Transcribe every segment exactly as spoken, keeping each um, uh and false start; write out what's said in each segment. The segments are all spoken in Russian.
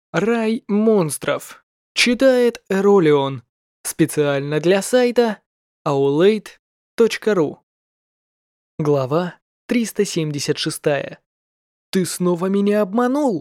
Рай монстров. Читает Эролион. Специально для сайта аулейт точка ру. Глава триста семьдесят шесть. Ты снова меня обманул?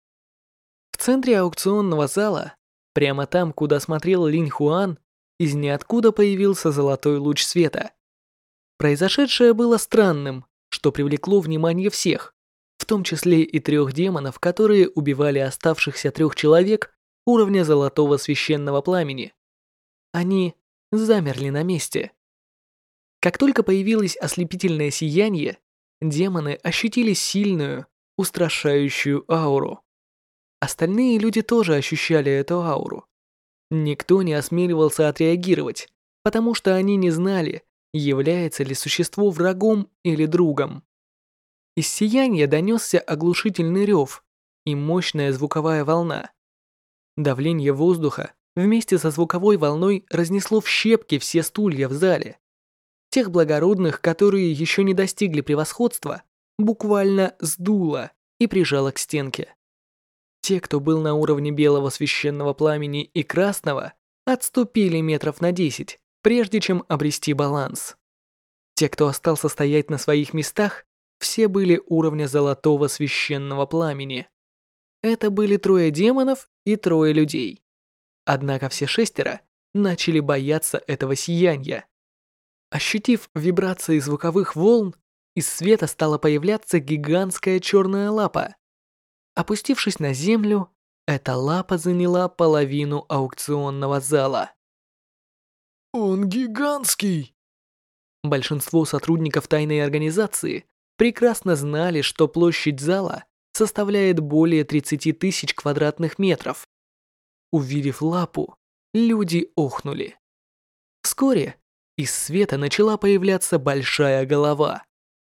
В центре аукционного зала, прямо там, куда смотрел Линь Хуан, из ниоткуда появился золотой луч света. Произошедшее было странным, что привлекло внимание всех, в том числе и трех демонов, которые убивали оставшихся трех человек уровня золотого священного пламени. Они замерли на месте. Как только появилось ослепительное сияние, демоны ощутили сильную, устрашающую ауру. Остальные люди тоже ощущали эту ауру. Никто не осмеливался отреагировать, потому что они не знали, является ли существо врагом или другом. Из сияния донесся оглушительный рев и мощная звуковая волна. Давление воздуха вместе со звуковой волной разнесло в щепки все стулья в зале. Тех благородных, которые еще не достигли превосходства, буквально сдуло и прижало к стенке. Те, кто был на уровне белого священного пламени и красного, отступили метров на десять, прежде чем обрести баланс. Те, кто остался стоять на своих местах, все были уровня золотого священного пламени. Это были трое демонов и трое людей. Однако все шестеро начали бояться этого сияния. Ощутив вибрации звуковых волн, из света стала появляться гигантская черная лапа. Опустившись на землю, эта лапа заняла половину аукционного зала. Он гигантский! Большинство сотрудников тайной организации прекрасно знали, что площадь зала составляет более тридцати тысяч квадратных метров. Увидев лапу, люди охнули. Вскоре из света начала появляться большая голова.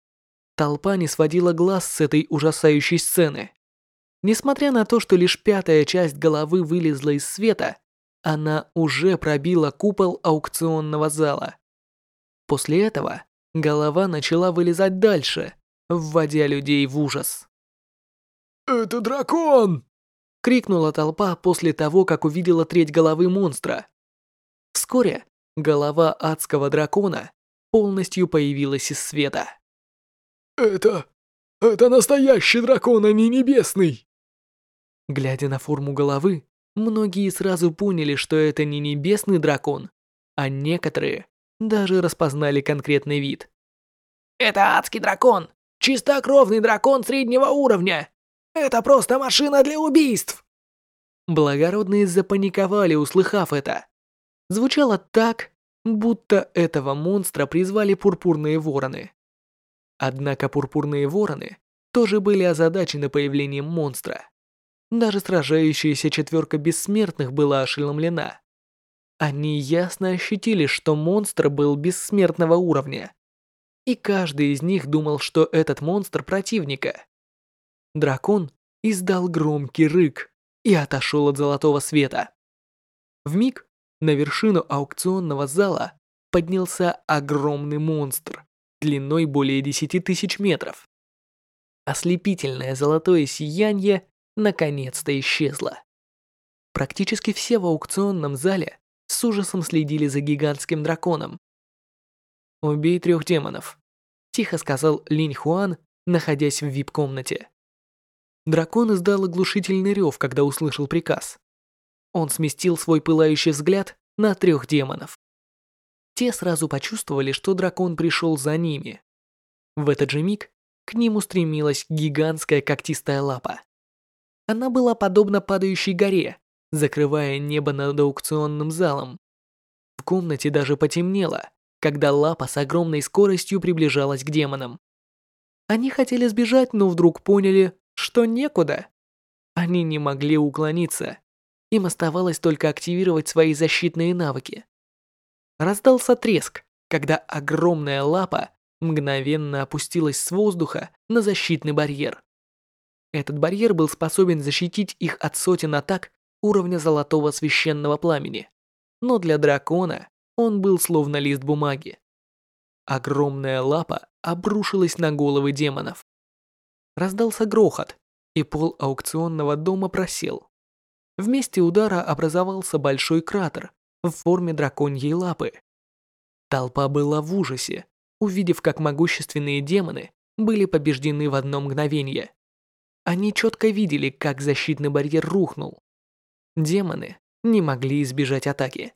Толпа не сводила глаз с этой ужасающей сцены. Несмотря на то, что лишь пятая часть головы вылезла из света, она уже пробила купол аукционного зала. После этого голова начала вылезать дальше, вводя людей в ужас. «Это дракон!» — крикнула толпа после того, как увидела треть головы монстра. Вскоре голова адского дракона полностью появилась из света. «Это... это настоящий дракон, а не небесный!» Глядя на форму головы, многие сразу поняли, что это не небесный дракон, а некоторые даже распознали конкретный вид. «Это адский дракон! Чистокровный дракон среднего уровня! Это просто машина для убийств!» Благородные запаниковали, услыхав это. Звучало так, будто этого монстра призвали пурпурные вороны. Однако пурпурные вороны тоже были озадачены появлением монстра. Даже сражающаяся четверка бессмертных была ошеломлена. Они ясно ощутили, что монстр был бессмертного уровня. И каждый из них думал, что этот монстр противника. Дракон издал громкий рык и отошел от золотого света. Вмиг на вершину аукционного зала поднялся огромный монстр, длиной более десяти тысяч метров. Ослепительное золотое сияние наконец-то исчезло. Практически все в аукционном зале с ужасом следили за гигантским драконом. «Убей трех демонов», — тихо сказал Линь Хуан, находясь в ви ай пи-комнате. Дракон издал оглушительный рев, когда услышал приказ. Он сместил свой пылающий взгляд на трех демонов. Те сразу почувствовали, что дракон пришел за ними. В этот же миг к ним устремилась гигантская когтистая лапа. Она была подобна падающей горе, закрывая небо над аукционным залом. В комнате даже потемнело, когда лапа с огромной скоростью приближалась к демонам. Они хотели сбежать, но вдруг поняли, что некуда. Они не могли уклониться. Им оставалось только активировать свои защитные навыки. Раздался треск, когда огромная лапа мгновенно опустилась с воздуха на защитный барьер. Этот барьер был способен защитить их от сотен атак уровня золотого священного пламени, но для дракона он был словно лист бумаги. Огромная лапа обрушилась на головы демонов. Раздался грохот, и пол аукционного дома просел. В месте удара образовался большой кратер в форме драконьей лапы. Толпа была в ужасе, увидев, как могущественные демоны были побеждены в одно мгновение. Они четко видели, как защитный барьер рухнул. Демоны не могли избежать атаки.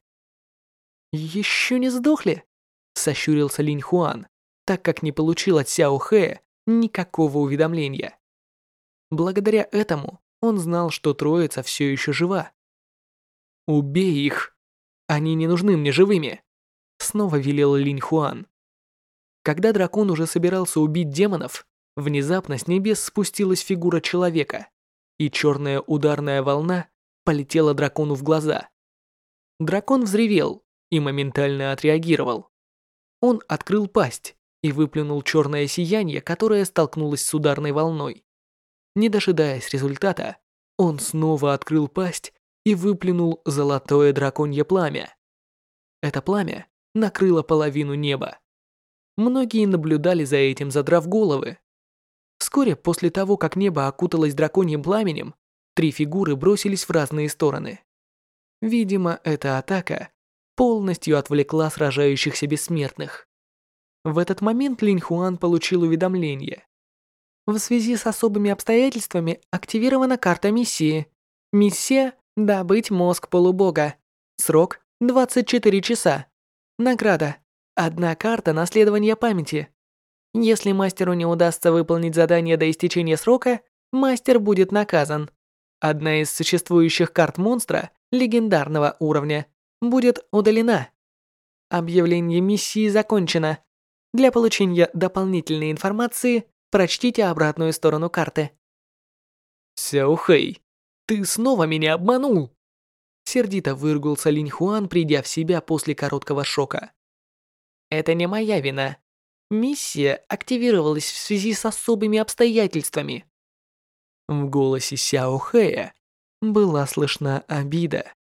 «Еще не сдохли?» — сощурился Линь Хуан, так как не получил от Сяо Хэя никакого уведомления. Благодаря этому он знал, что троица все еще жива. «Убей их! Они не нужны мне живыми!» — снова велел Линь Хуан. Когда дракон уже собирался убить демонов, внезапно с небес спустилась фигура человека, и черная ударная волна полетела дракону в глаза. Дракон взревел и моментально отреагировал. Он открыл пасть и выплюнул черное сияние, которое столкнулось с ударной волной. Не дожидаясь результата, он снова открыл пасть и выплюнул золотое драконье пламя. Это пламя накрыло половину неба. Многие наблюдали за этим, задрав головы. Вскоре после того, как небо окуталось драконьим пламенем, три фигуры бросились в разные стороны. Видимо, эта атака полностью отвлекла сражающихся бессмертных. В этот момент Линь Хуан получил уведомление. В связи с особыми обстоятельствами активирована карта миссии. Миссия «Добыть мозг полубога». Срок двадцать четыре часа. Награда. Одна карта наследования памяти. Если мастеру не удастся выполнить задание до истечения срока, мастер будет наказан. Одна из существующих карт монстра легендарного уровня будет удалена. Объявление миссии закончено. Для получения дополнительной информации прочтите обратную сторону карты. Сяо Хэй, ты снова меня обманул! Сердито выругался Линь Хуан, придя в себя после короткого шока. Это не моя вина. Миссия активировалась в связи с особыми обстоятельствами. В голосе Сяо Хэя была слышна обида.